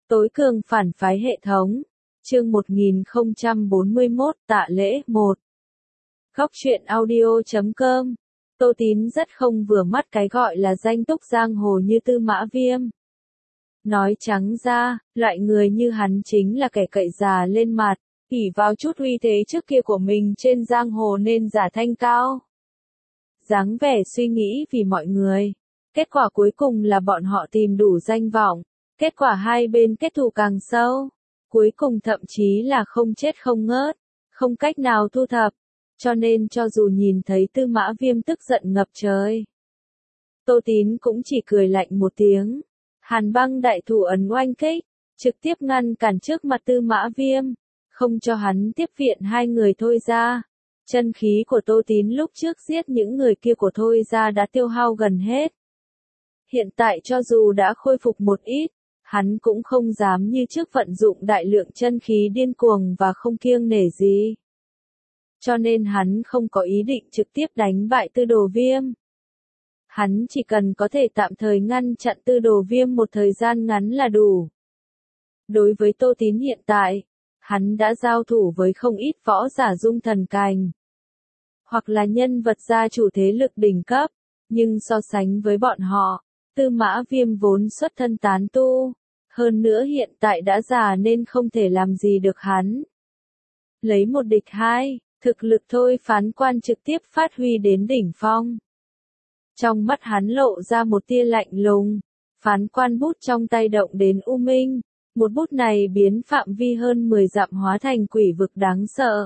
Tối cường phản phái hệ thống. Chương 1041 tạ lễ 1. Góc truyện audio.com. Tô Tín rất không vừa mắt cái gọi là danh túc giang hồ như Tư Mã Viêm. Nói trắng ra, loại người như hắn chính là kẻ cậy già lên mặt, ỷ vào chút uy thế trước kia của mình trên giang hồ nên giả thanh cao. Dáng vẻ suy nghĩ vì mọi người. Kết quả cuối cùng là bọn họ tìm đủ danh vọng. Kết quả hai bên kết thù càng sâu. Cuối cùng thậm chí là không chết không ngớt, không cách nào thu thập. Cho nên cho dù nhìn thấy Tư Mã Viêm tức giận ngập trời, Tô Tín cũng chỉ cười lạnh một tiếng. Hàn Băng đại thủ ấn oanh kích, trực tiếp ngăn cản trước mặt Tư Mã Viêm, không cho hắn tiếp viện hai người Thôi Gia. Chân khí của Tô Tín lúc trước giết những người kia của Thôi Gia đã tiêu hao gần hết. Hiện tại cho dù đã khôi phục một ít, hắn cũng không dám như trước vận dụng đại lượng chân khí điên cuồng và không kiêng nể gì. Cho nên hắn không có ý định trực tiếp đánh bại Tư Đồ Viêm. Hắn chỉ cần có thể tạm thời ngăn chặn Tư Đồ Viêm một thời gian ngắn là đủ. Đối với Tô Tín hiện tại, hắn đã giao thủ với không ít võ giả dung thần cảnh, hoặc là nhân vật gia chủ thế lực đỉnh cấp, nhưng so sánh với bọn họ, Tư Mã Viêm vốn xuất thân tán tu, hơn nữa hiện tại đã già nên không thể làm gì được hắn. Lấy một địch hai, thực lực Thôi Phán Quan trực tiếp phát huy đến đỉnh phong. Trong mắt hắn lộ ra một tia lạnh lùng, Phán Quan bút trong tay động đến u minh, một bút này biến phạm vi hơn 10 dặm hóa thành quỷ vực đáng sợ.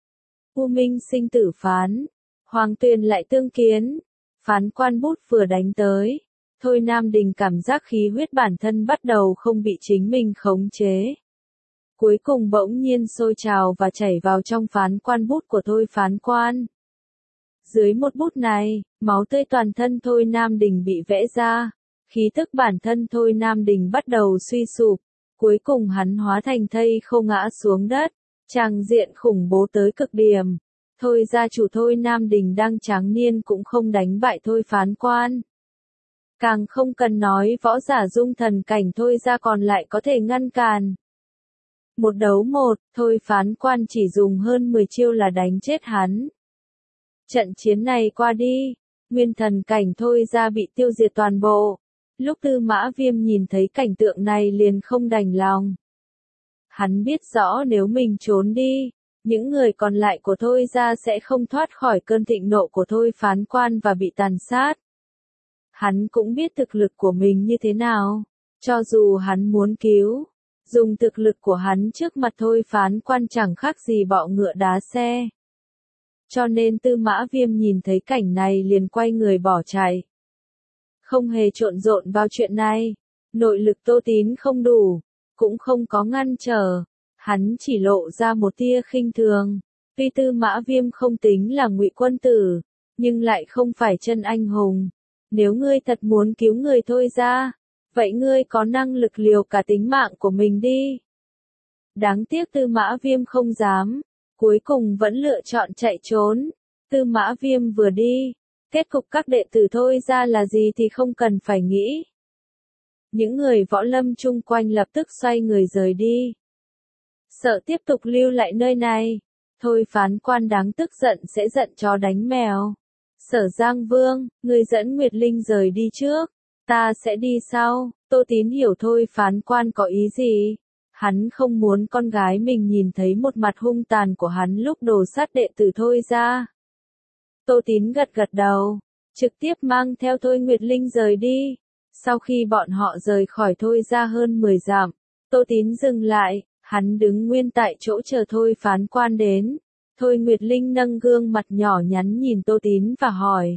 U minh sinh tử phán, Hoàng Tuyền lại tương kiến, Phán Quan bút vừa đánh tới. Thôi Nam Đình cảm giác khí huyết bản thân bắt đầu không bị chính mình khống chế. Cuối cùng bỗng nhiên sôi trào và chảy vào trong Phán Quan bút của Thôi Phán Quan. Dưới một bút này, máu tươi toàn thân Thôi Nam Đình bị vẽ ra. Khí tức bản thân Thôi Nam Đình bắt đầu suy sụp. Cuối cùng hắn hóa thành thây khô ngã xuống đất. Tràng diện khủng bố tới cực điểm. Thôi gia chủ Thôi Nam Đình đang tráng niên cũng không đánh bại Thôi Phán Quan. Càng không cần nói võ giả dung thần cảnh Thôi Gia còn lại có thể ngăn cản. Một đấu một, Thôi Phán Quan chỉ dùng hơn 10 chiêu là đánh chết hắn. Trận chiến này qua đi, nguyên thần cảnh Thôi Gia bị tiêu diệt toàn bộ. Lúc Tư Mã Viêm nhìn thấy cảnh tượng này liền không đành lòng. Hắn biết rõ nếu mình trốn đi, những người còn lại của Thôi Gia sẽ không thoát khỏi cơn thịnh nộ của Thôi Phán Quan và bị tàn sát. Hắn cũng biết thực lực của mình như thế nào, cho dù hắn muốn cứu, dùng thực lực của hắn trước mặt Thôi Phán Quan chẳng khác gì bọ ngựa đá xe. Cho nên Tư Mã Viêm nhìn thấy cảnh này liền quay người bỏ chạy. Không hề trộn rộn vào chuyện này, nội lực Tô Tín không đủ, cũng không có ngăn trở, hắn chỉ lộ ra một tia khinh thường. Tuy Tư Mã Viêm không tính là ngụy quân tử, nhưng lại không phải chân anh hùng. Nếu ngươi thật muốn cứu người Thôi Gia, vậy ngươi có năng lực liều cả tính mạng của mình đi. Đáng tiếc Tư Mã Viêm không dám, cuối cùng vẫn lựa chọn chạy trốn. Tư Mã Viêm vừa đi, kết cục các đệ tử Thôi Gia là gì thì không cần phải nghĩ. Những người võ lâm chung quanh lập tức xoay người rời đi. Sợ tiếp tục lưu lại nơi này, Thôi Phán Quan đáng tức giận sẽ giận chó đánh mèo. Sở Giang Vương, người dẫn Nguyệt Linh rời đi trước, ta sẽ đi sau. Tô Tín hiểu Thôi Phán Quan có ý gì. Hắn không muốn con gái mình nhìn thấy một mặt hung tàn của hắn lúc đồ sát đệ tử Thôi Gia. Tô Tín gật gật đầu, trực tiếp mang theo Thôi Nguyệt Linh rời đi. Sau khi bọn họ rời khỏi Thôi Gia hơn 10 dặm, Tô Tín dừng lại, hắn đứng nguyên tại chỗ chờ Thôi Phán Quan đến. Thôi Nguyệt Linh nâng gương mặt nhỏ nhắn nhìn Tô Tín và hỏi.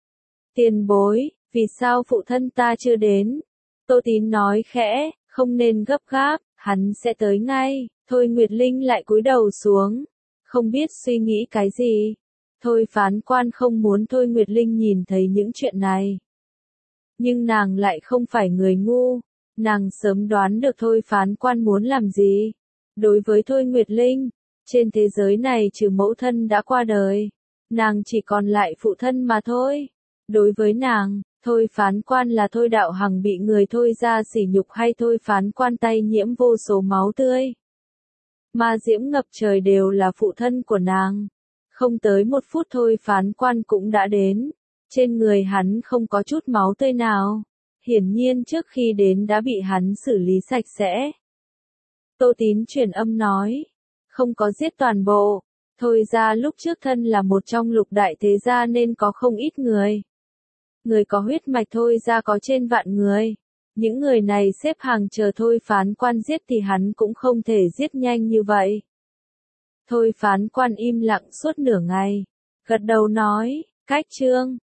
Tiền bối, vì sao phụ thân ta chưa đến? Tô Tín nói khẽ, không nên gấp gáp, hắn sẽ tới ngay. Thôi Nguyệt Linh lại cúi đầu xuống, không biết suy nghĩ cái gì. Thôi Phán Quan không muốn Thôi Nguyệt Linh nhìn thấy những chuyện này. Nhưng nàng lại không phải người ngu, nàng sớm đoán được Thôi Phán Quan muốn làm gì. Đối với Thôi Nguyệt Linh, trên thế giới này trừ mẫu thân đã qua đời, nàng chỉ còn lại phụ thân mà thôi. Đối với nàng, Thôi phán quan là Thôi Đạo Hằng bị người Thôi ra sỉ nhục hay Thôi phán quan tay nhiễm vô số máu tươi. Ma diễm ngập trời đều là phụ thân của nàng. Không tới 1 phút Thôi phán quan cũng đã đến. Trên người hắn không có chút máu tươi nào. Hiển nhiên trước khi đến đã bị hắn xử lý sạch sẽ. Tô Tín truyền âm nói. Không có giết toàn bộ. Thôi ra lúc trước thân là một trong lục đại thế gia nên có không ít người. Người có huyết mạch Thôi ra có trên vạn người. Những người này xếp hàng chờ Thôi phán quan giết thì hắn cũng không thể giết nhanh như vậy. Thôi phán quan im lặng suốt nửa ngày. Gật đầu nói, cách trương.